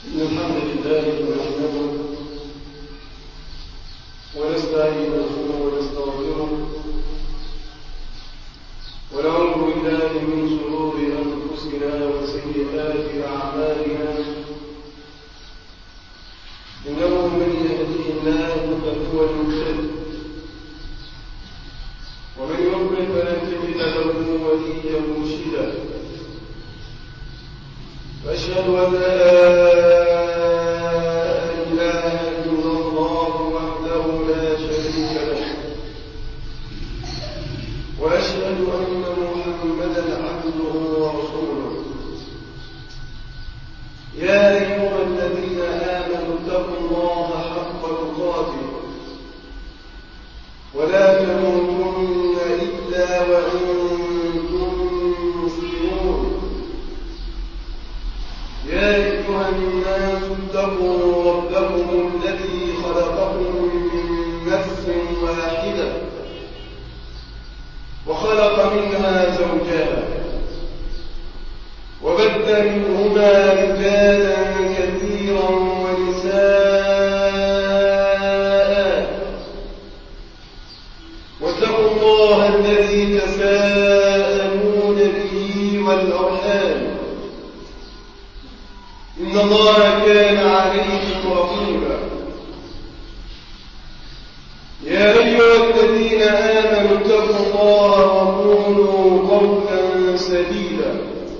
إن الحمد لله نحمده ونستعينه ونستغفره ونعوذ بالله من شرور أنفسنا وسيئات أعمالنا إنه من يهده الله فهو المهتد ومن يضلل فلن تجد له وليا مرشدا وأشهد أن لا إله إلا الله وحده لا شريك له وأشهد أن محمدا عبده ورسوله يا أيها الذين آمنوا اتقوا الله حق تقاته ولا تموتن إلا وأنتم مسلمون يا أيها الناس اتقوا ربكم الذي خلقكم من نفس واحدة وخلق منها زوجها وبث منهما رجالا كثيرا ونساء واتقوا الله الذي تساءلون به والأرحام إن الله كان عليكم رقيبا يا أيها الذين آمنوا اتقوا الله وقولوا قولا سديدا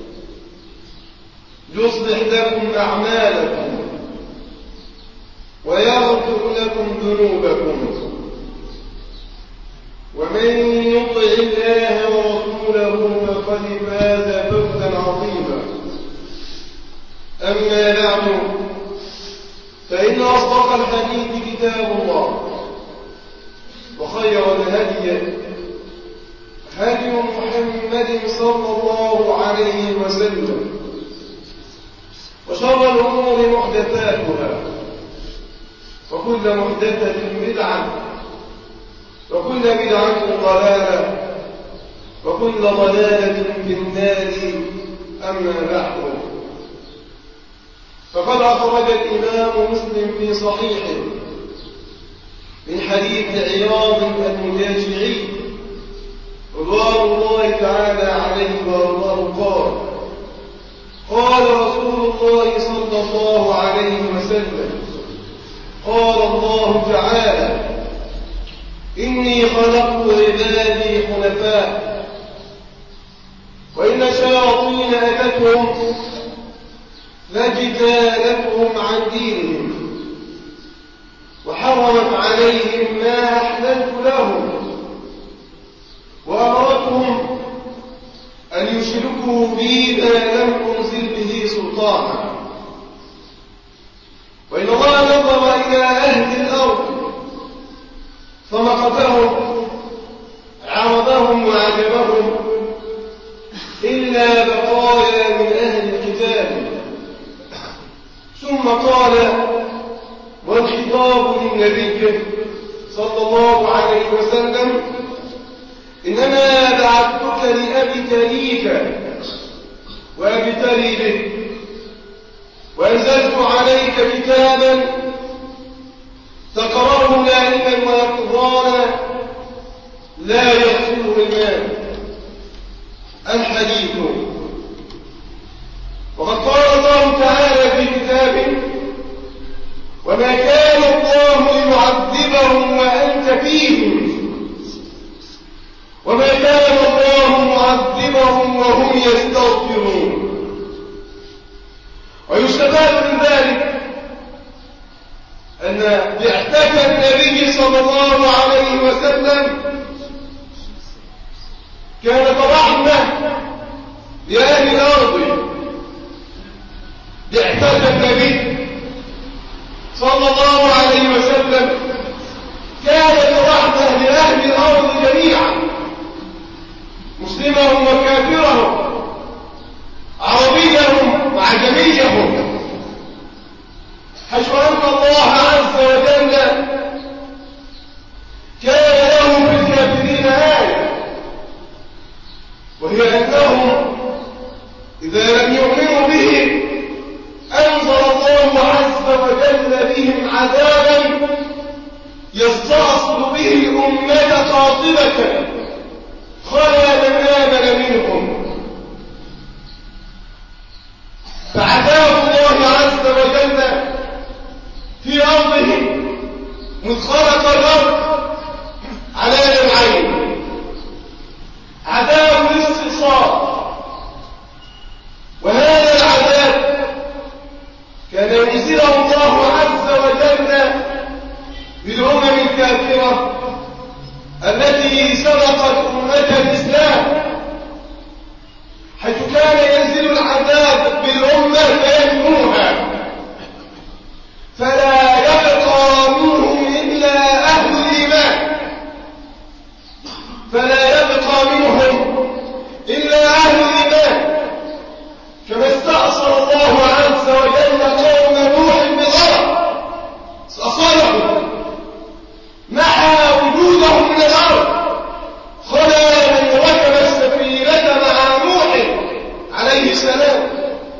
يصلح لكم أعمالكم ويغفر لكم ذنوبكم ومن يطع الله ورسوله فقد فاز فوزا عظيما أما بعد فإن أصدق الحديث كتاب الله وخير الهدي هدي محمد صلى الله عليه وسلم وشر الأمور محدثاتها وكل محدثة بدعة وكل بدعة ضلالة وكل ضلالة في النار أما بعد فقد أخرج الإمام مسلم في صحيحه من حديث عياض المجاشعي رضوان الله تعالى عليه وارضاه قال رسول الله صلى الله عليه وسلم قال الله تعالى إني خلقت عبادي حنفاء وإن شياطين أتتهم فاجتالتهم عن دينهم وحرمت عليهم ما أحللت لهم وأمرتهم أن يشركوا بي ما لم أنزل به سلطانا وإن الله نظر إلى أهل الأرض فمقتهم عرضهم وعجبهم إلا بقايا من أهل الكتاب ثم قال والخطاب للنبي صلى الله عليه وسلم إنما بعثتك لأبتليك وأبتلي بك وأنزلت عليك كتابا تقرأه نائما ويقظانا لا يغفله الماء الحديث وقد قال الله تعالى في كتابه وما كان الله ليعذبهم وأنت فيهم وما كان الله معذبهم وهم يستغفرون ويستفاد من ذلك أن بعثة النبي صلى الله عليه وسلم كانت رحمة لأهل الأرض بعثة النبي صلى الله عليه وسلم كانت رحمة لأهل الأرض جميعا مسلمهم وكافرهم عربيهم وعجميهم حيث أن الله عز وجل كان له في عذابا يستأصل به الأمة قاطبة خلا من آمن منهم. فعذاب الله عز وجل في أرضه مذ خلق الأرض على نوعين: عذاب الاستئصال، وهذا العذاب كان ينزله الله عز وجل بالأمم الكافرة التي سبقت أمة الإسلام، حيث كان ينزل العذاب بالأمة فينموها فلا يبقى منهم إلا أهل الإيمان، فلا يبقى منهم إلا أهل الإيمان، كما استأصل الله عز وجل قوم نوح بغرق استأصلهم، محى وجودهم من الأرض، خلا من ركب السفينة مع نوح عليه السلام.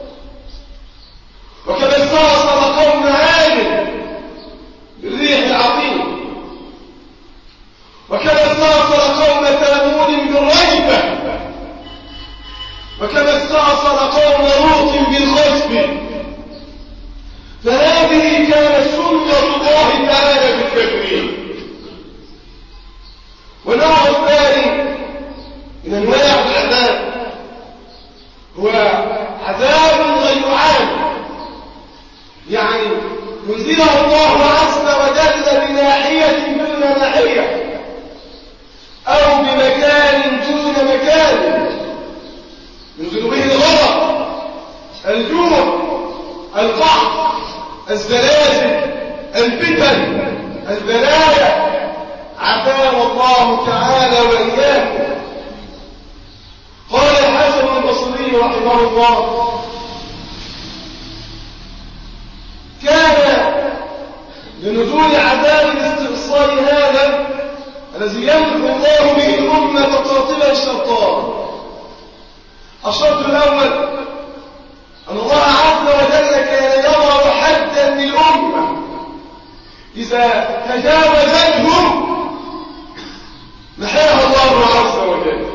وكما استأصل قوم عاد بالريح العظيم، وكما استأصل قوم ثمود بالرجفة، وكما استأصل قوم لوط بالخسف. فهذه كانت سنة الله تعالى في التكوين. والنوع الثاني من انواع العذاب هو عذاب غير عام، يعني ينزله الله عز وجل بناحية دون ناحية أو بمكان دون مكان، ينزل به الغرق، الجوع، القحط، الزلازل، الفتن، البلايا، عافانا الله تعالى وإياكم. قال الحسن البصري رحمه الله: كان لنزول عذاب الاستئصال هذا الذي يمحو الله به الأمة قاطبة الشرطان. الشرط الأول أن الله عز وجل كان يضع حدا للأمة إذا تجاوزته محاها الله عز وجل.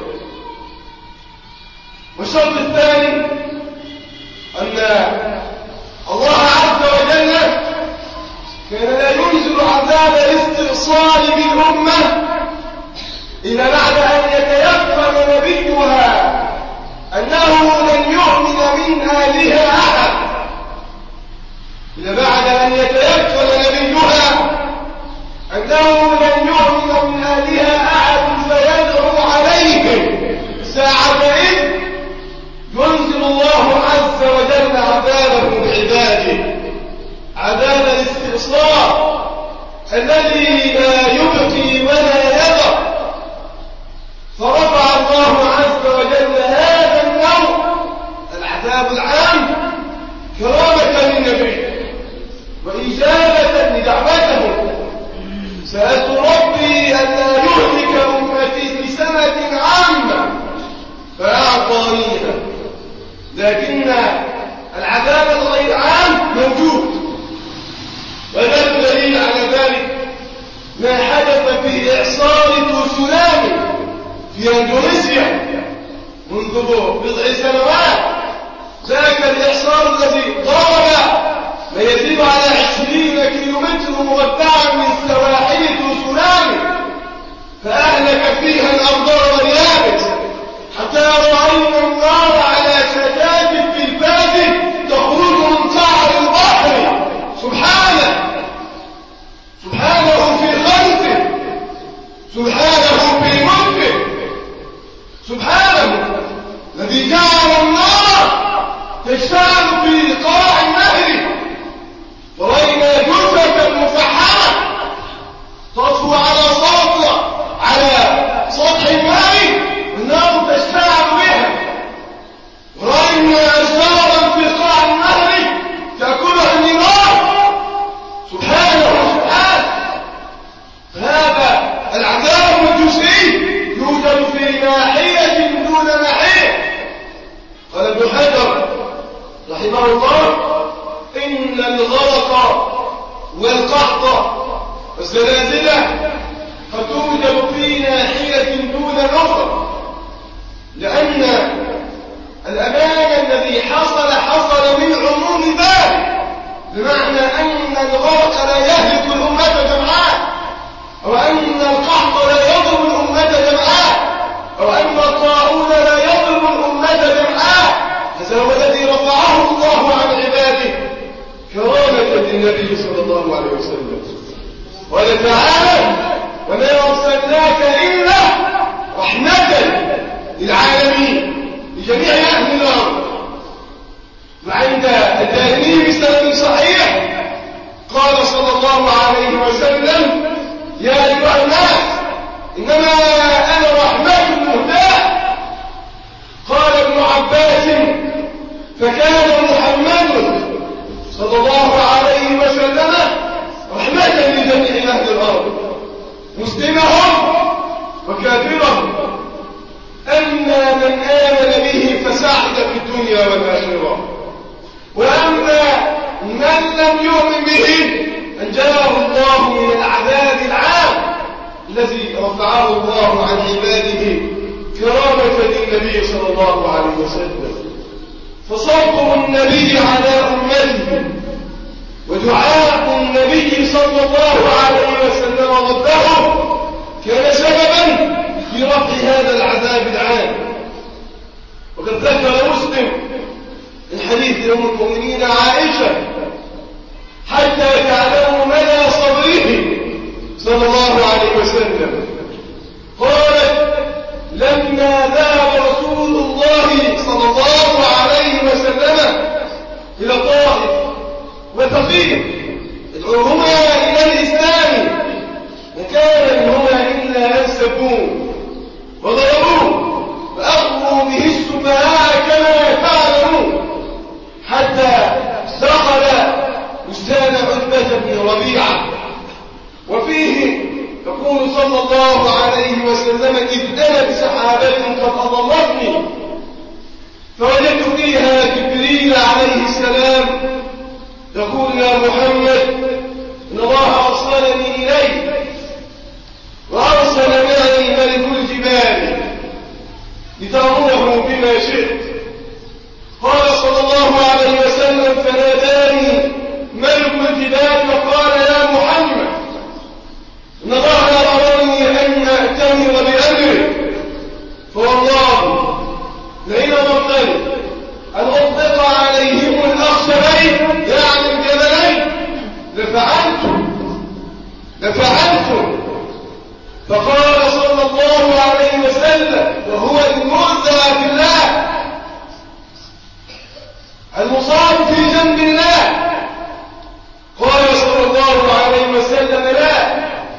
والشرط الثاني أن الله عز وجل كان لا ينزل عذاب الاستئصال بالأمة إلا بعد أن يتيقن نبيها أنه لن يؤمن من آلها أحد، إلا بعد أن يتيقن نبيها أنه لن يؤمن من آلها أحد فيدعو عليهم ساعة إذ ينزل الله عز وجل عذابه بعباده، عذاب الاستئصال الذي لا يبقي ولا يذر. فرفع الله عز وجل هذا النوع العذاب العام كرامة للنبي وإجابة لدعوته: سألت ربي أن لا يهلك أمتي بسنة عامة فأعطانيها. لكن العذاب الغير عام موجود، ولا دليل على ذلك ما حدث في إعصار تسونامي في إندونيسيا منذ بضع سنوات. ذاك الإعصار الذي ضرب ما يزيد على 20 كيلومتر مربعا من سواحل تسونامي، فأهلك فيها الأمطار واليابس، حتى رأينا النار على شتات التلفاز تخرج من قعر البحر. سبحانه، سبحانه في خلقه، سبحانه في ملكه، سبحانه الذي جعل النار تشتعل في قاع النهر، ورأينا جثة مفحمة تطفو على سطح الماء والنار تشتعل بها، ورأينا أشجارا في قاع النهر تأكلها النار. سبحانه سبحانه. هذا العذاب الجزئي يوجد في ناحية دون ناحية. قال ابن حجر رحمه الله: إن الغرق والقحط والزلازل قد توجد في ناحية دون أخرى، لأن الأمان الذي حصل من عموم ذلك، بمعنى أن الغرق لا يهلك الأمة جمعاء، أو أن القحط لا يضرب الأمة جمعاء، أو أن الطاعون لا يضرب الأمة جمعاء. هذا هو الذي رفعه الله عن عباده كرامة للنبي صلى الله عليه وسلم. قال تعالى: وما أرسلناك إلا رحمة للعالمين، لجميع أهل الأرض. وعند الدارمي بسند صحيح قال صلى الله عليه وسلم: يا أيها الناس إنما أنا رحمة مهداة. قال ابن عباس: فكان محمد صلى الله عليه وسلم رحمة لجميع أهل الأرض، مسلمهم وكافرهم، أما من آمن به فسعد في الدنيا والآخرة، وأما من لم يؤمن به أنجاه الله من العذاب العام الذي رفعه الله عن عباده كرامة للنبي صلى الله عليه وسلم. فصبر النبي على أمته ودعاء النبي صلى الله عليه وسلم ربه كان سببا في رفع هذا العذاب العام. وقد ذكر مسلم من حديث أم المؤمنين عائشة: حتى تعلموا مدى صبره صلى الله عليه وسلم. قالت: لما ذهب رسول الله صلى الله عليه وسلم إلى الطائف وثقيف يدعوهما إلى الإسلام، ما كان منهما إلا أن سبوه وضربوه وأغروا به السفهاء كما تعلمون، حتى دخل بستان عتبة بن ربيعة، وفيه يقول صلى الله عليه وسلم: إذ أنا بسحابة قد أضلتني، فوجدت فيها جبريل عليه السلام يقول: يا محمد، إن الله أرسلني إليك وأرسل معي ملك الجبال لتأمره بما شئت. قال صلى الله عليه وسلم: فناداني ملك الجبال وقال: يا محمد، إن الله أمرني أن أأتمر بأمرك، فوالله لئن أمرتني أن أطلق عليهم الأخشبين، يعني الجبلين، لفعلت. فقال صلى الله عليه وسلم وهو المؤذى بالله المصاب في جنب الله، قال صلى الله عليه وسلم: لا،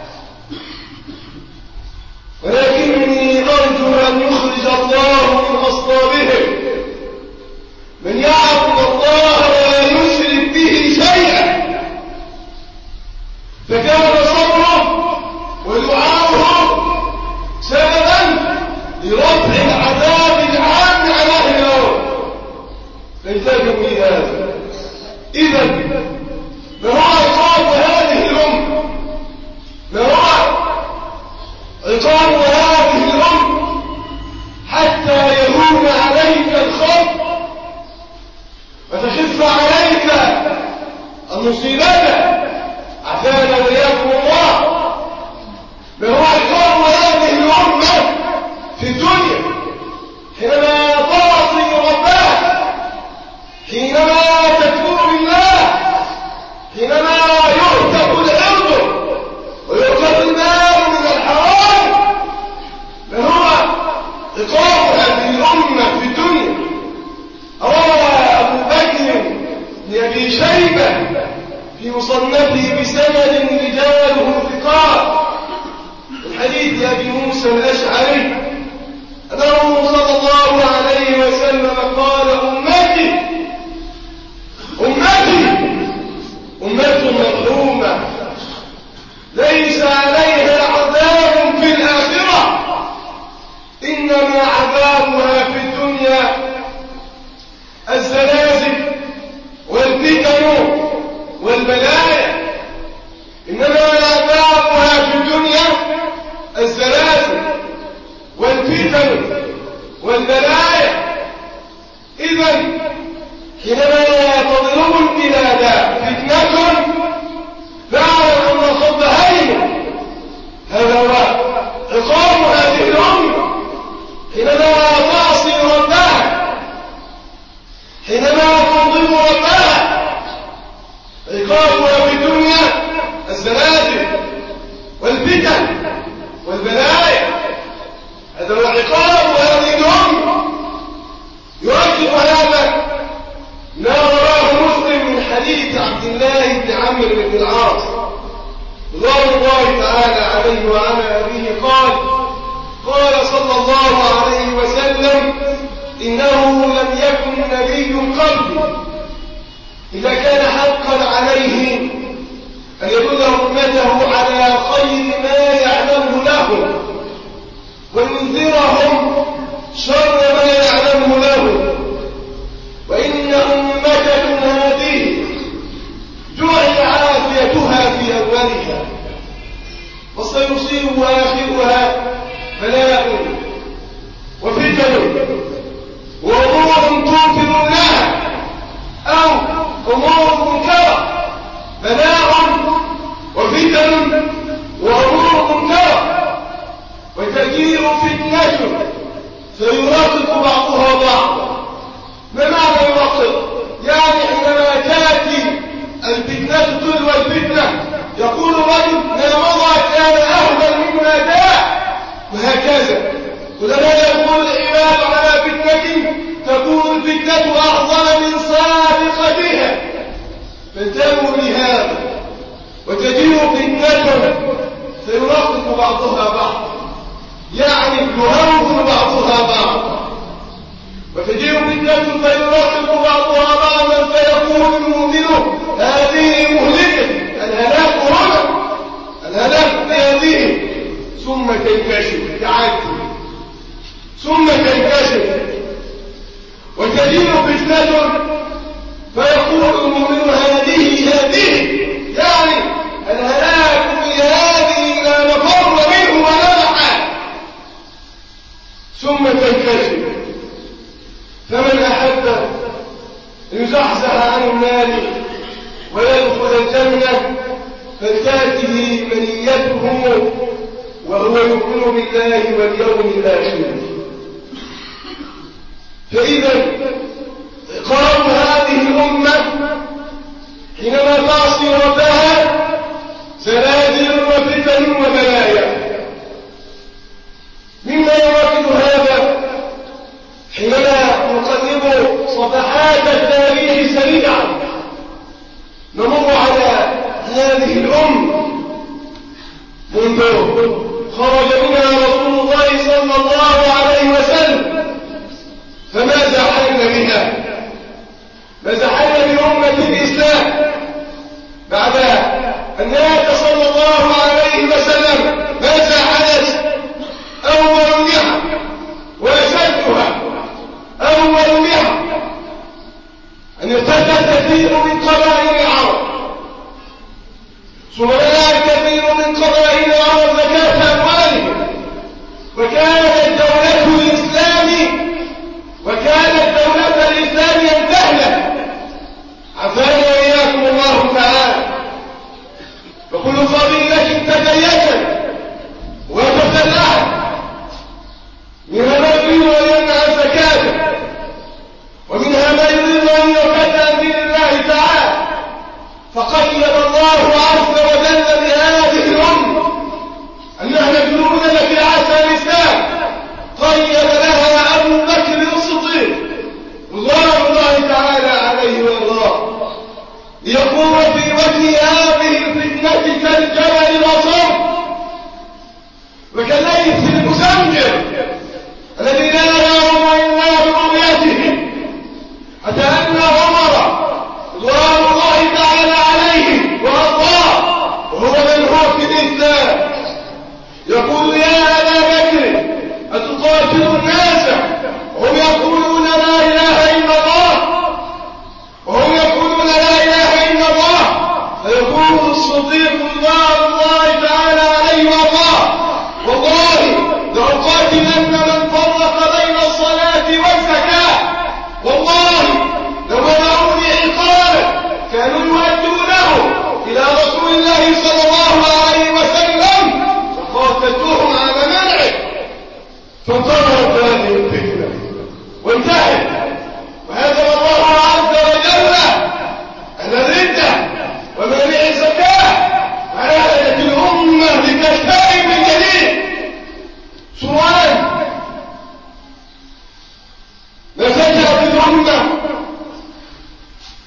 ولكني أرجو أن يخرج الله من أصلابهم من يعبد الله ولا يشرك به شيئا. فكان صبره ودعاؤه سببا لرفع العذاب العام عن أهل الأرض. فانتبهوا لهذا. إذن ما هو عقاب هذه الأمة؟ ما هو عقاب هذه الأمة حتى يهون عليك الخوف وتخف عليك المصيبة؟ عافانا وإياكم الله. ما هو عقاب هذه الأمة في الدنيا حينما تعصي ربها، حينما تكفر بالله، حينما يهتك العرض ويؤخذ المال من الحرام؟ ما هو عقاب هذه الأمة في الدنيا؟ روى أبو بكر لأبي شيبة في مصنفه بسند رجاله ثقات من حديث أبي موسى الأشعري أنه صلى الله عليه وسلم قال: أمتي أمة مرحومة ليس عليها عذاب في الآخرة، إنما عذابها في الدنيا الزلازل والفتن والبلايا حينما تضرب البلاد فتنة فاعلم أن الصد هين. هذا هو عقاب هذه الأمة حينما تعصي ربها، حينما تنظم ربها. عقابها في الدنيا الزلازل والفتن والبلايا، هذا هو عقاب هذه الأمة. يؤكد هذا ما رواه مسلم من حديث عبد الله بن عمرو بن العاص رضوان الله تعالى عليه وعلى أبيه قال صلى الله عليه وسلم: إنه لم يكن نبي قبلي إذا كان حقا عليه أن يدل أمته على خير ما يعلمه لهم وينذرهم شر ما يعلمه لهم، وإن أمتكم هذه جعل عافيتها في أولها وسيصيب آخرها بلاء وفتن وأمور توقنونها أو أمور منكرة. بلاء وفتن وأمور منكرة، وتجيء فتنة فيراقب بعضها بعضا. ما معنى يراقب؟ يعني حينما تأتي الفتنة تلو الفتنة يقول رجل ما مضى كان أهون مما جاء، وهكذا. ولما يقول العباد على فتنة تكون الفتنة أعظم من سابقتها، فانتبهوا لهذا. وتجيء فتنة فيراقب بعضها بعضا، يعني يهون بعضها بعضا. وتجيء فتنة فيراقب بعضها بعضا فيقول المؤمن هذه مهلكة، الهلاك هنا، الهلاك بهذه، ثم تنكشف تعدي، ثم تنكشف. وتجيء فتنة فيقول المؤمن هذه يعني الهلاك بهذه لا مفر منه ولا محال، ثم تنكشف. فمن أحب أن يزحزح عن النار ويدخل الجنة فلتأته منيته وهو يؤمن بالله واليوم الآخر. فإذا عقاب هذه الأمة حينما تعصي ربها زلازل وفتن وبلايا. مما يؤكد هذا حينما نقلب صفحات التاريخ سريعا نمر على هذه الأمة منذ خرج منها رسول الله صلى الله عليه وسلم. فماذا حل بها؟ ماذا حل بأمة الإسلام بعد أن مات صلى الله عليه وسلم؟ ماذا حدث؟ أول نعم وأشدها أول نعم أن ارتد كثير من قبائل العرب، ثم منع كثير من قبائل العرب زكاة أموالهم، وكانت دولة الإسلام تهلك. عافانا وإياكم الله تعالى. وكل قبيلة تدينت وتسلحت منها ما يريد أن يمنع الزكاة، ومنها ما يريد أن يرتد عن دين الله تعالى. فقيد الله عز وجل بهذه الأمة أنها مجنونة في عصر الإسلام. قيد لها أبو بكر الصديق رضوان الله تعالى عليه وارضاه ليقوم في وجه هذه الفتنة كالجبل الأصم وكالليث المزمجر الذي لا يرون إلا برؤيته، حتى أن عمر رضوان الله تعالى عليه وارضاه وهو من هو في الإسلام يقول: يا أبا بكر أتقاتل الناس وهم يقولون لا إله إلا الله، وهم يقولون لا إله إلا الله؟ فيقول الصديق رضوان الله تعالى عليه وارضاه: والله لأقاتلن من فرق بين الصلاة والزكاة، والله لو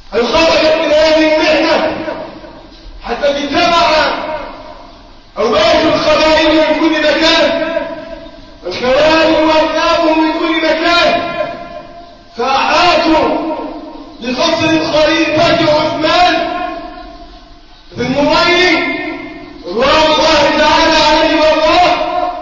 أن خرجت من هذه المحنة حتى اجتمع أوباش الخبائل من كل مكان، الخوارج وأبنائهم من كل مكان، فأحاطوا لقصر الخليفة عثمان بن نورين رضوان الله تعالى عليه وارضاه،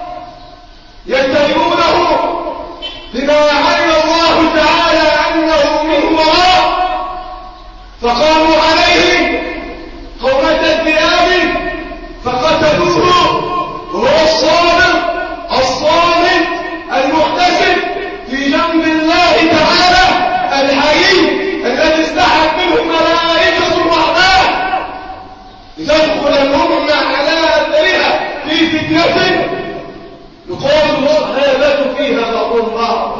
يتبعونه بما علم الله تعالى أنه من وراء، فقاموا عليه قومة الذئاب فقتلوه وهو الصامت المحتسب في جنب الله تعالى الحي الذي استحت منه ملائكة الرحمن لتدخل الأمة على أثرها في فتنة يقال الصحابة فيها بعضهم بعض.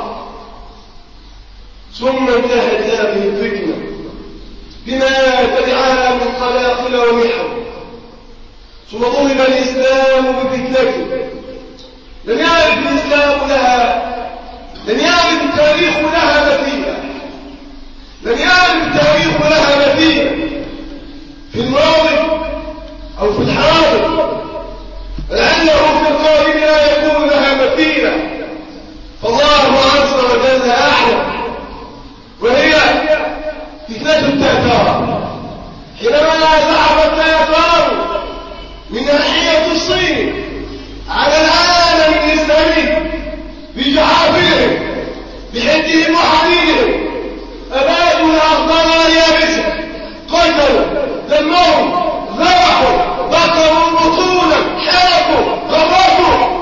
ثم انتهت هذه الفتنة بما تبعها من قلاقل ومحن، ثم ضرب الإسلام بفتنته لم يعرف الإسلام لها، لم يعرف التاريخ لها مثيلا، لم يعرف التاريخ لها مثيلا في الماضي أو في الحاضر، لأنه في القادم لا يكون لها مثيلا، فالله عز وجل أعلم. وهي فتنة التتار، حينما ذهب التتار من ناحية الصين على العالم الإسلامي بجحافلهم بحدهم وحديدهم، أبادوا الأخضر واليابسة، قتلوا دمروا ذبحوا بقروا بطولا حرقوا غرقوا.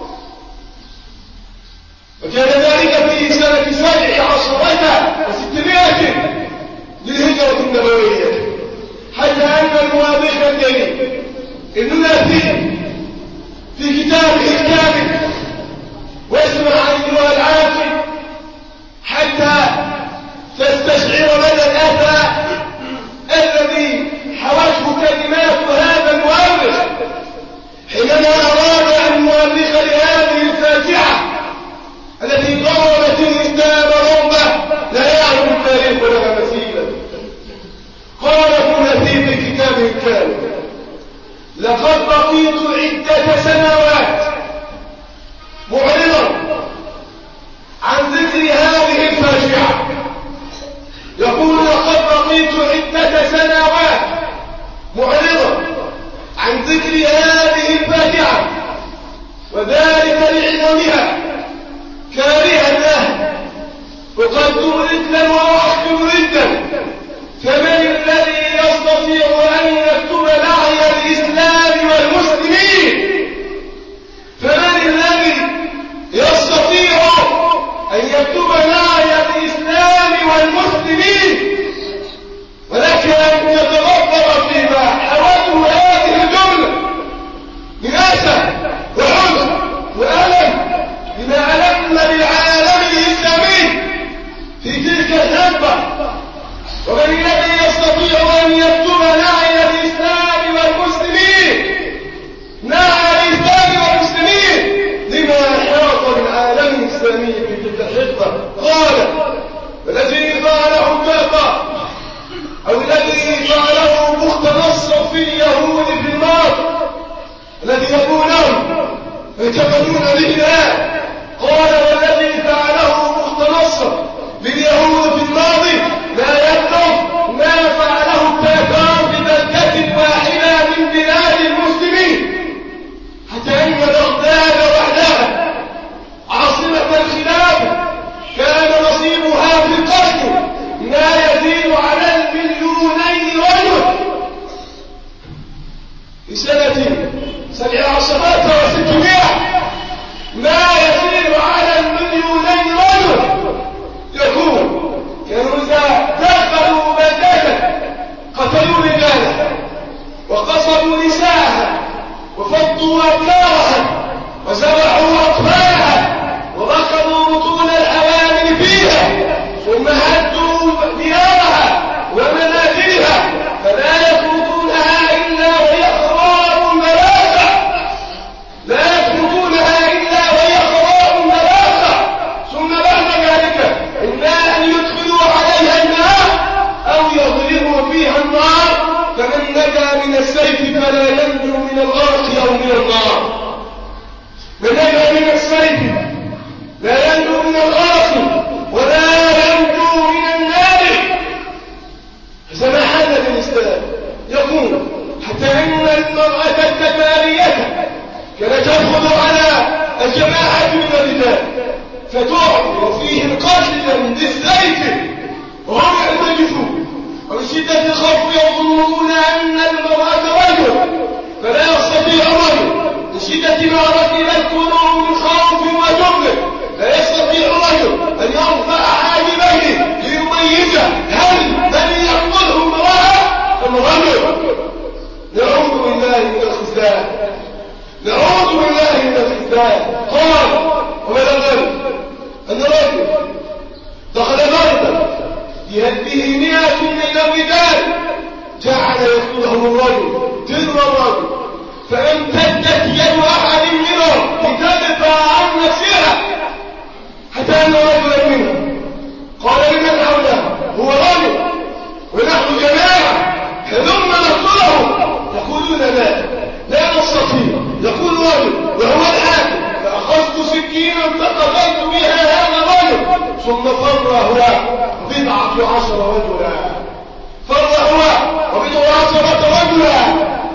وكان ذلك في سنة 17 للهجرة النبوية، حتى أن المؤرخ الكريم ابن الأثير في كتابه الكامل واسمع أيها العاقل حتى تستشعر مدى الأذى الذي حوته كلمات هذا المؤرخ حينما أراد أن يؤرخ لهذه الفاجعة التي ضربت الإسلام ضربة لا يعرف التاريخ لها مثيلا. قال ابن الأثير في كتابه الكامل: لقد بقيت عدة سنوات معرضا عن ذكر هذه الفاجعة. يقول: لقد بقيت عدة سنوات معرضا عن ذكر هذه الفاجعة، وذلك لعظمها، كارها له، أقدم ردا وأؤخر ردا، فمن الذي يستطيع أن يكتب نعي الإسلام والمسلمين؟ فمن الذي يستطيع أن يكتب نعي الإسلام والمسلمين؟ ولكن أن يتغفر فيما حوته هذه الجملة من أسى وحزن وألم بما ألم للعالم الإسلامي في تلك الحقبة، وما السيف فلا ينجو من الغرق أو من النار. من نجا من السيف لا ينجو من الغرق ولا ينجو من النار. فما حدث الإسلام يقول حتى إن المرأة التتالية كانت تأخذ على الجماعة من الرجال فتعمل فيهم قتلا بالسيف وهم يعترفون ومن شدة الخوف يظنون أن المرأة رجل فلا يستطيع الرجل من شدة ما ركب القلوب من خوف وجبن لا يستطيع الرجل أن يرفع حاجبيه ليميز هل من يقتله امرأة أم رجل. نعوذ بالله من الخذلان، نعوذ بالله من الخذلان. قال وبلغني أن رجل دخل بيتا بيده 100 من الرجال جعل يقتلهم الرجل تلو الرجل فامتدت يد أحد منهم لتدفع عن نفسها حتى أن رجلا منهم قال لمن حوله هو رجل ونحن جماعة هلم نقتله. يقولون لا نستطيع. يقول رجل وهو الحاكم فأخذت سكينا فقتلت بها هذا الرجل ثم فر هو 12 رجلا. فر هو 12 رجلا.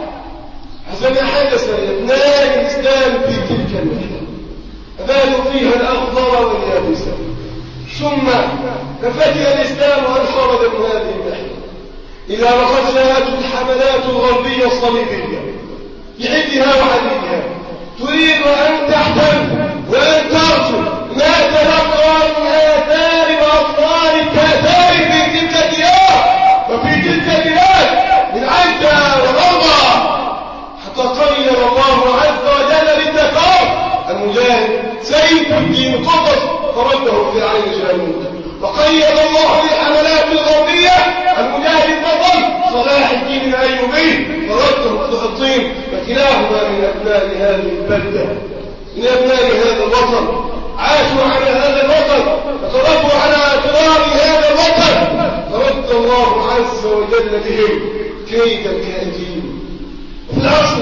هذا ما حدث لابناء الإسلام في تلك المحنة أبانوا فيها الأخضر واليابسة ثم نفتح الإسلام وأن خرج من هذه المحنة إلى وقد جاءته الحملات الغربية الصليبية بعدها وعديدها تريد أن تحتل وأن ترسل ما تلقى من آثار وأطفال التأثار في تلك الديار وفي تلك البلاد من عدة وغربة حتى قيم الله عز وجل بالتكار المجاهد سيف الدين قطز فرده في عين جهنم. وقيد الله للحملات الغربية المجاهد البطل صلاح الدين الأيوبي فرده في فلسطين. فكلاهما من أبناء هذه البلدة من أبناء هذا الوطن عاشوا على هذا الوطن وتربوا على تراب هذا الوطن فرد الله عز وجل بهم كيد الكائدين. في العصر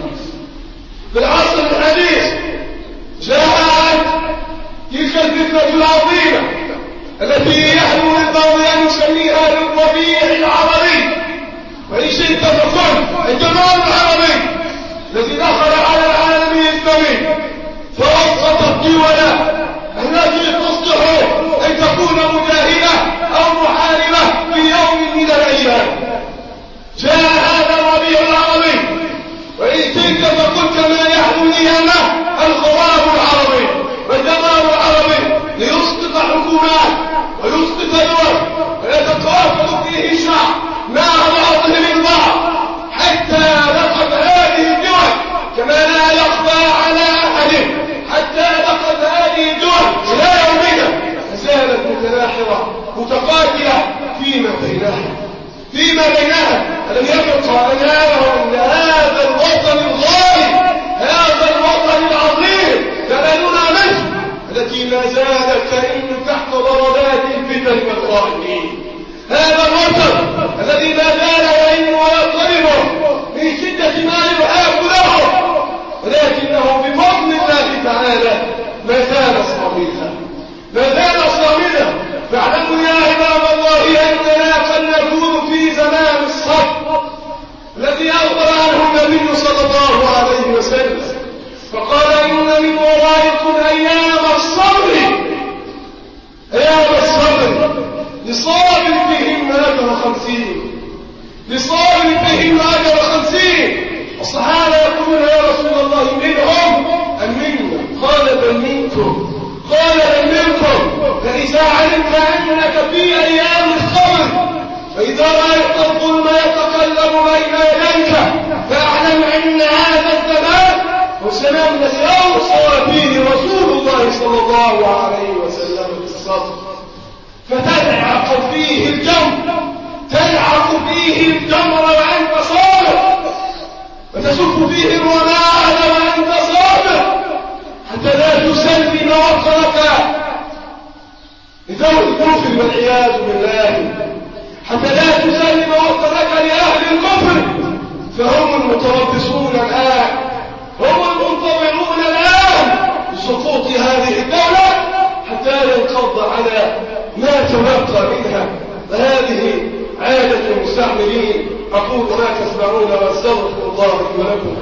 الحديث جاءت تلك الفتنة العظيمة التي يحلو للبعض أن يسميها للربيع العربي وإن شئت فقل الجمال العربي الذي دخل على العالم الإسلامي فأسقط الدول التي تصلح أن تكون مجاهدة أو محاربة في يوم من الأيام. جاء هذا الربيع العربي وإن شئت فقل كما يحلو لنا الخراب العربي والجمال العربي ليسقط حكومات ويسقط دول ويتقاتل فيه الشعب مع بعضهم البعض حتى لقد هذه الدول كما لا يخفى على أحد حتى لقد هذه الدول إلى يومنا فزالت متلاحرة متقاتلة فيما بينها ألم يبقى أنامهم لهذا الوطن الغالي هذا الوطن العظيم بلدنا منه التي ما زالت تئن تحت ضربات الفتن والظالمين. هذا الوطن الذي ما زال يئن ويضطرب من شدة ما يهاب له ولكنه بفضل الله تعالى ما زال صامدا. فاعلموا يا عباد الله أننا قد نكون في زمان الصبر الذي أخبر عنه النبي صلى الله عليه وسلم فقال إن من ورائكم أيام الصبر لصابر فيهم أجر 50. الصحابة يقولون يا رسول الله منهم أم منا؟ قال بل منكم. فإذا علمت أنك في أيام الصبر فإذا رأيت الظلم يتقلب بين يديك فاعلم أن هذا الزمان هو زمان الذي أوصى فيه رسول الله صلى الله عليه وسلم بالصبر فتلعق فيه الجمر وأنت صابر وتسف فيه الرماد وأنت صابر حتى لا تسلم وطنك لذوي الكفر والعياذ بالله حتى لا تسلم وطنك لأهل الكفر فهم المتربصون الآن، هم المنتظرون الآن بسقوط هذه الدولة حتى ينقض على ما تبقى منها. فهذه عادة المستعمرين. أقول ما تسمعون وأستغفر الله لي ولكم.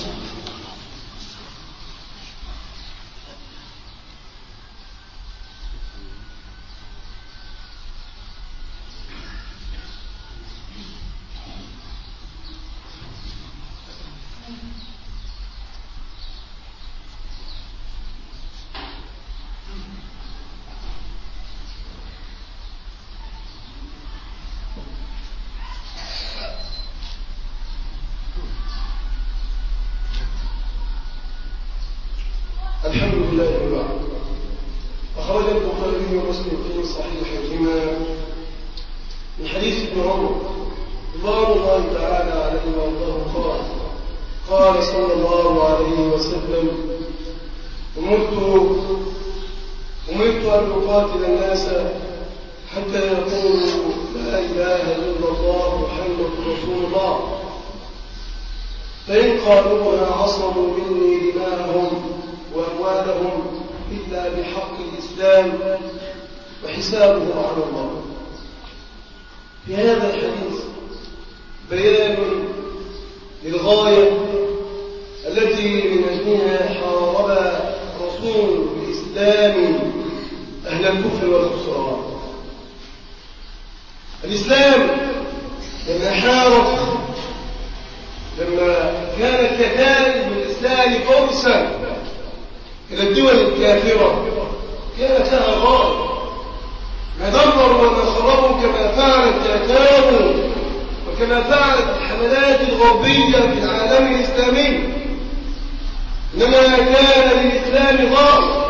الحمد لله وبعد. أخرج البخاري ومسلم في صحيحهما من حديث ابن عمر رضوان الله تعالى عليه وارضاه قال صلى الله عليه وسلم: أمرت أن أقاتل الناس حتى يقولوا لا إله إلا الله محمد رسول الله، فإن قالوها عصموا مني دماءهم وأموالهم إلا بحق الإسلام وحسابهم على الله. في هذا الحديث بيان للغاية التي من أجلها حارب رسول الإسلام أهل الكفر والخسران. الإسلام لما كان كتائب الإسلام فرسا إلى الدول الكافرة كانت لها غاية، ما دمروا وما خربوا كما فعلت تتاو وكما فعلت الحملات الغربية في العالم الإسلامي، إنما كان للإسلام غاية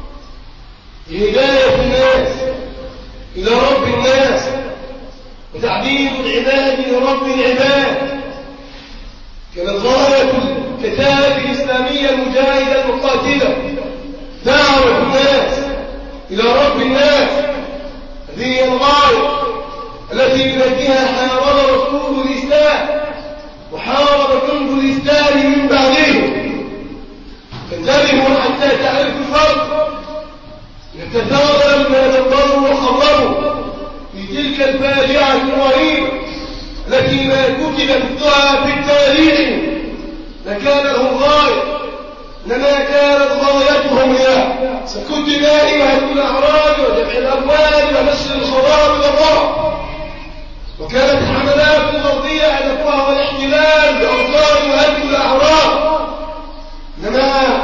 لهداية الناس إلى رب الناس وتعبيد العباد لرب العباد. كانت غاية الكتائب الإسلامية المجاهدة المقاتلة دعوة الناس إلى رب الناس. هذه هي الغاية التي من أجلها حارب رسول الإسلام وحارب جند الإسلام من بعده. فانتبهوا حتى تعرفوا الفرق، نتثاقل ما دبروا وخبروا في تلك الفاجعة الرهيبة التي ما كتب مثلها في التاريخ ما كان لهم غاية، إنما كانت غايتهم هي سفك الدماء وهدم الأعراض وجمع الأموال ونشر الخراب والرعب. وكانت الحملات الغربية هدفها هو الاحتلال بأوطان وهدم الأعراض. إنما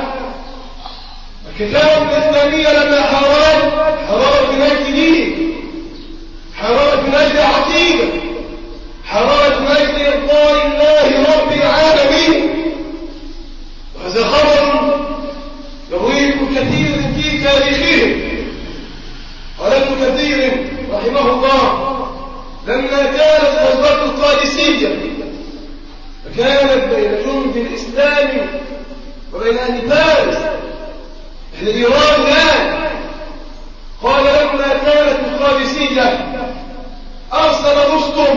الكتائب الإسلامية لما حاربت من أجل دين، حاربت من أجل عقيدة، حاربت من أجل إرضاء الله رب العالمين. وهذا خبر يرويه كثير في تاريخهم. قال ابن كثير رحمه الله: لما كانت غزوة القادسية فكانت بين جند الإسلام وبين أهل فارس أهل إيران الآن. قال: لما كانت القادسية أرسل رستم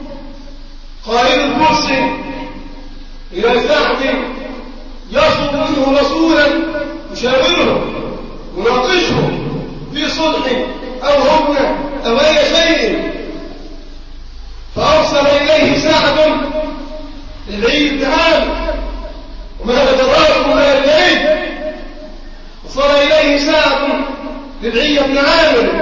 قائد الفرس إلى سعد يطلب منه رسولا يشاوره يناقشه في صلح أو هدنة أو أي شيء. فأرسل إليه سعد للعيد بن عامر، وما أدراكم ما العيد؟ وصل إليه سعد للعيد بن عامر،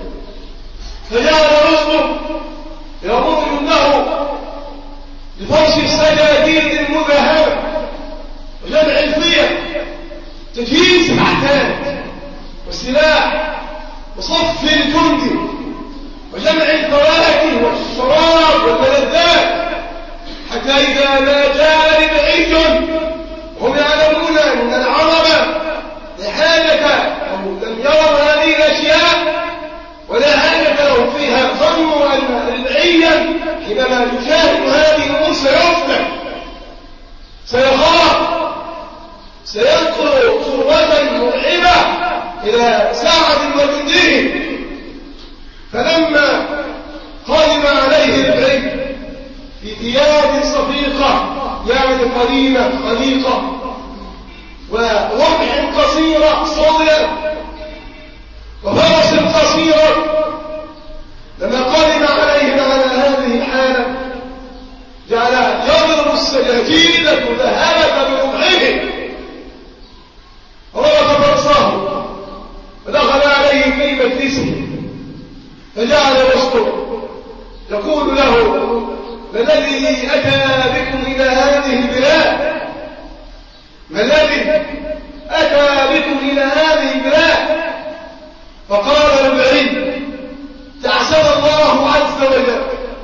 فجعل رستم يقول له بفرش السجاجيد المذهبة وجمع الفيل، تجهيز العتاد والسلاح وصف الجند وجمع الفواكه والشراب والملذات، حتى إذا ما جاء ربعي هم يعلمون أن العرب لحاجة أو لم يروا هذه الأشياء ولا حاجة لهم فيها، ظنوا أن ربعيا حينما يشاهد هذه الأمور سيفتن، سيخاف، سيدخل صورة مرعبة إلى سعد وجنده. فلما قدم عليه ربعي في ثياب صفيقة يعني قرينة خليقة، ورمح قصيرة صلية، وفرس قصيرة. لما قدم عليهم على هذه الحالة جعل يضرب السكاكين المذهبة برمحه، وربط فرسه ودخل عليه في مجلسه فجعل يسطر يقول له: ما الذي أتى بكم إلى هذه البلاد؟ ما الذي أتى بكم إلى هذه البلاد؟ فقال ربعي: تعسر الله عز وجل،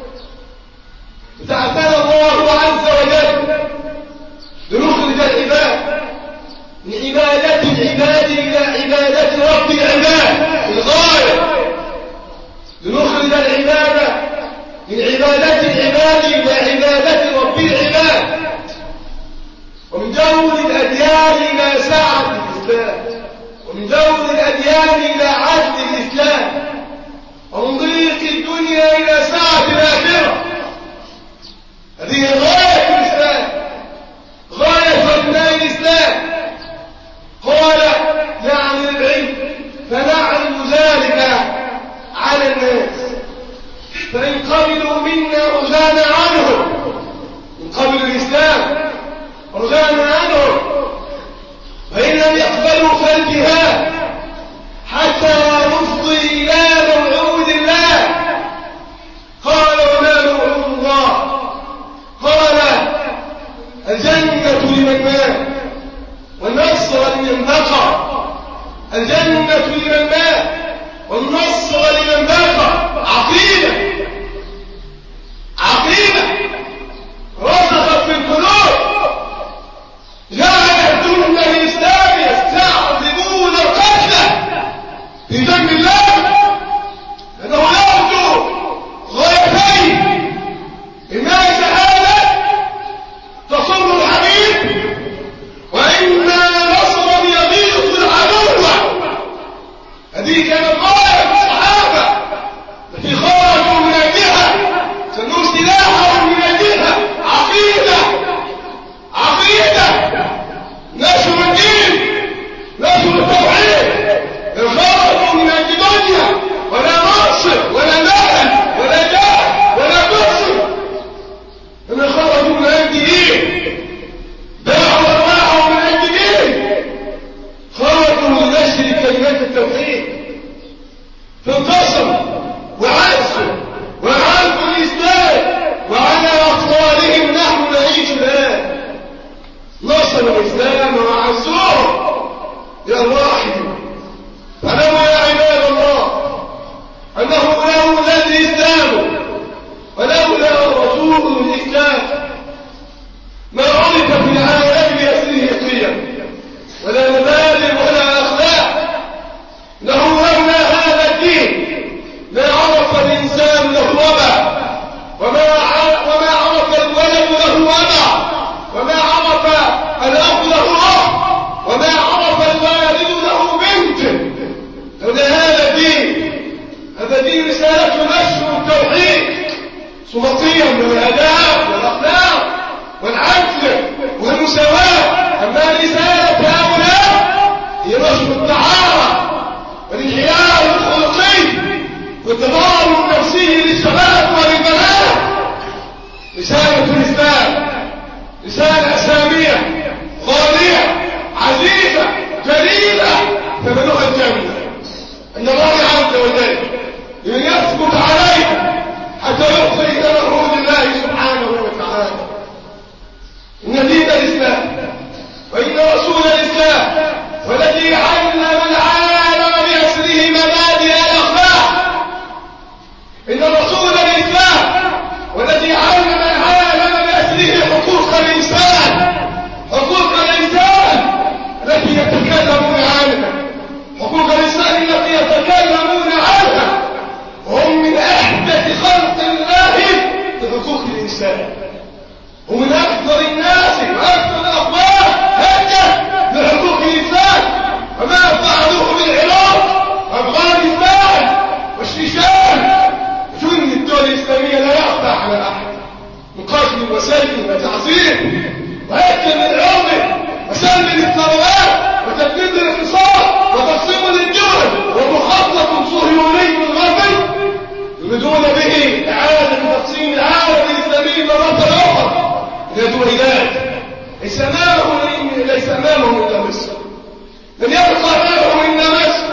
تعسر الله عز وجل لنخرج العباد من عبادة العباد إلى عبادة رب العباد، الغاية لنخرج العبادة من عبادة العباد إلى عبادة رب العباد، ومن جور الأديان إلى سعة الإسلام، ومن جور الأديان إلى عدل الإسلام، ومن ضيق الدنيا إلى سعة الآخرة. هذه غاية الإسلام، غاية أبناء الإسلام. قال: يعني العلم فنعلم ذلك على الناس، فإن قبلوا منا رجعنا عنهم، إن قبلوا الإسلام رجعنا عنهم، وإن لم يقبلوا فالجهاد حتى نفضي إلى موعود الله. قال: وما موعود الله؟ قال: الجنة لمن مات والنصر لمن بقى، الجنة لمن مات والنصر لمن بقى. عقيدة، عقيدة رسخت في القلوب، جعل الدين الإسلام يستعذبون القتل في ذنب الله، لأنه يرجو غايتين: إما شهادة تصر الحبيب، وإما نصرا يغيظ العدو. هذه كانت غاية الصحابة التي خرجوا من أجلها، سنوا سلاحهم من أجلها. عقيدة، عقيدة، نشر الدين، نشر التوحيد. خرجوا من أجل دنيا ولا منصب ولا مال ولا جاه ولا كرسي، إن خرجوا من أجل دين، باعوا أرواحهم من أجل دين، خرجوا لنشر كلمات التوحيد، فانتصروا وعزوا وعرفوا الإسلام، وعلى أطوالهم نحن نعيش الآن. نصروا الإسلام وعزوه. يا واحد، فلما يا عباد الله أنه لولا الإسلام ولولا رسول الإسلام ما عرف في العالم بأسره قيم ولا مبادئ ولا أخلاق. له لولا هذا الدين ما عرف الإنسان له أبا، وما عرف الولد له أبا، وما عرف الأخ له أخ، وما عرف الوالد له بنت. لولا هذا الدين، هذا دين رسالته نشر التوحيد، ثم القيم والآداب والأخلاق والعدل والمساواة. أما رسالة هؤلاء هي نشر الطهارة والانحياء الخلقي والتضامن النفسي للشباب وللبنات. رسالة الإسلام رسالة سامية غالية عزيزة جليلة تبلغ الجنة عند الله عز وجل، لمن يثبت عليها حتى يفضي إلى مرهود الله سبحانه وتعالى. إن دين الإسلام وإن رسول الإسلام والذي علم العالم بأسره مبادئ الأخلاق، إن رسول الإسلام والذي علم العالم بأسره حقوق الإنسان، حقوق الإنسان التي يتكلمون عنها، حقوق الإنسان التي يتكلمون عنها، هم من أحدث خلق الله بحقوق الإنسان، هم من أكثر الناس وأكثر الأخبار هجة بحقوق الإنسان. وما فعلوه بالعراق وأفغانستان والشيشان، جند الدول الإسلامية لا يخفى على أحد، من قتل وسلم وتعظيم وأكل من عرضه وسلم للثروات وتبديد الاقتصاد وتقسيم للدول ومخطط صهيوني غربي يريدون به إعادة تقسيم العالم الإسلامي مرة أخرى إلى دويلات ليس أمامهم إلا مصر، لن يبقى أمامهم إلا مصر.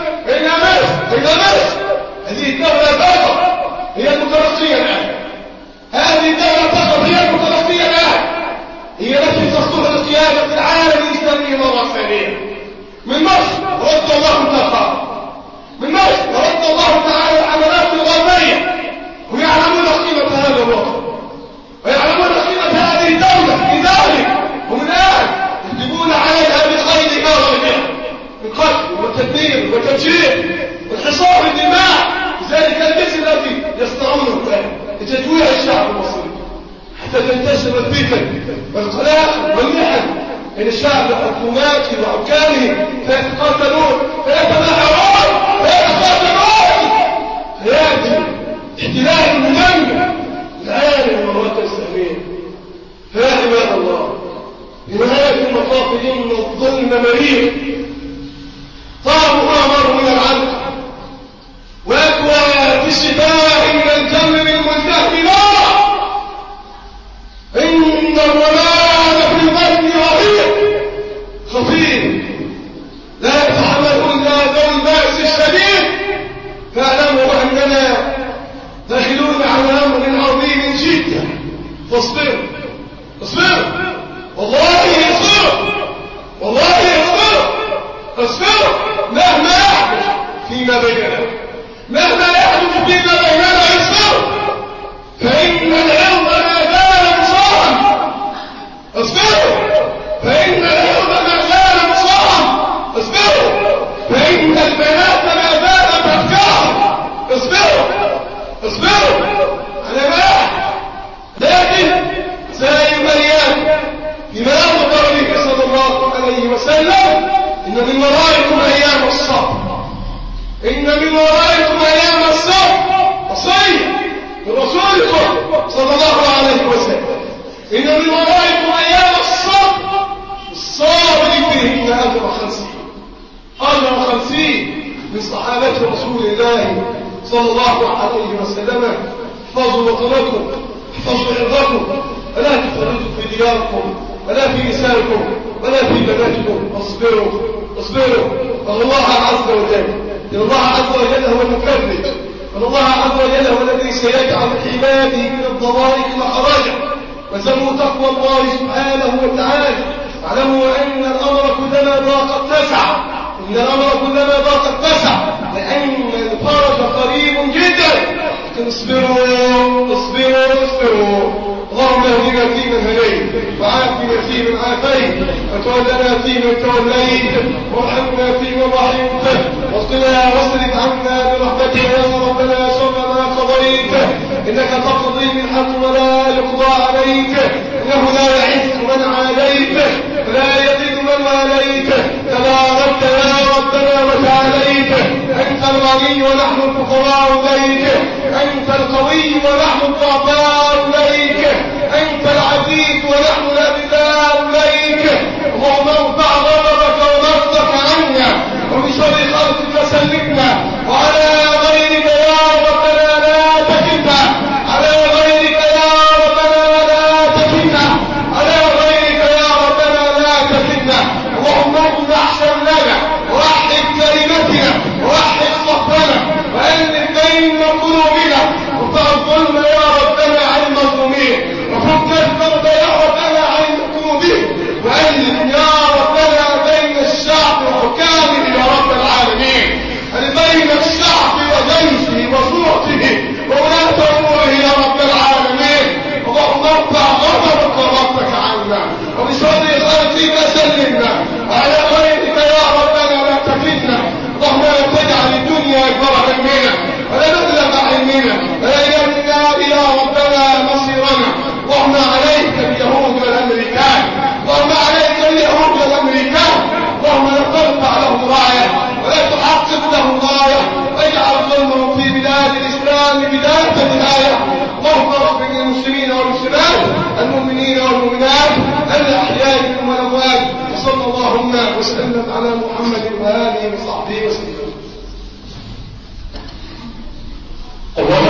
هذه الدولة فقط هي المتلقية الآن، هذه الدولة فقط هي المتلقية الآن، هي التي تصلح لقيادة العالم الإسلامي مرة ثانية. من مصر رد الله التقى، من مصر رد الله تعالى العملات الغربية، ويعلمون قيمة هذا الوطن ويعلمون قيمة هذه الدولة. لذلك هم الآن يكتبون عليها بخير هذا من قتل وتدمير وتفجير وانحصار الدماء، ذلك الجيش الذي يصنعونه الآن لتجويع الشعب المصري حتى تنتشر الفتن والقلاق والمحن بين الشعب وحكوماته وحكامه، فيتقاتلون فيتناحرون فيتقاتلون، فيأتي احتلال مدمر العالم والوطن الإسلامي. فيا عباد الله، بنهاية المطاف إن الظلم مرير، طعمه أمر من العدل وأكوى في الشفاء من الجمر الملتهب نارا، إن الرماد في البطن رهيب خطير لا يتحمله إلا ذو البأس الشديد. فاعلموا أننا داخلون على أمر عظيم جدا، فاصبروا والله اصبروا مهما يحدث فيما بيننا، اصبروا، فإن العرض ما زال مصاحا. اصبروا فإن العرض ما زال مصاحا. اصبروا فإن البنات ما زالت أفكارا. اصبروا على ما يحدث، لكن سيبين بما أخبر به صلى الله عليه وسلم إن من ورائكم أيام الصبر، وصية لرسولكم صلى الله عليه وسلم، إن من ورائكم أيام الصبر فيهن أجر 50 من صحابة رسول الله صلى الله عليه وسلم. احفظوا وطنكم، احفظوا عرضكم، ولا تفرطوا في دياركم ولا في نسائكم ولا في بناتكم. اصبروا الله عز وجل، إن الله عز وجل هو المكرم، وإن الله عز وجل هو الذي سيجعل لعباده من الضرائق مخرجا. وسموا تقوى الله سبحانه وتعالى. اعلموا أن الأمر كلما ضاق اتسع، لأن الفرج قريب جدا. لكن اصبروا. اللهم اهدنا فيمن هديت، وعافنا فيمن عافيت، وتولنا فيمن توليت، وارحمنا فيمن رحمت، وقنا واصرف عنا برحمتك يا ربنا شر ما قضيت، انك تقضي بالحق ولا يقضى عليك، انه لا يعز من عاديت ولا يذل من واليت، تباركت يا ربنا وتعاليت. انت الغني ونحن الفقراء اليك، انت القوي ونحن الضعفاء اليك، انت العزيز ونحن الأذلاء اليك. اللهم ارفع غضبك ومغضبك عنا، ومن شر خلقك سلمنا، وعلى غيرك يا ربنا لا تكلنا، على غيرك يا ربنا لا تكلنا، على غيرك يا ربنا لا تكلنا. اللهم اجمع شملنا، ووحد كلمتنا، ووحد صفنا، وألف بين قلوبنا، وارفع الظلم يا ربنا عنا المؤمنين والمؤمنات الأحياء منهم والأموات، وصلى اللهم وسلم على محمد وآله وصحبه وسلم.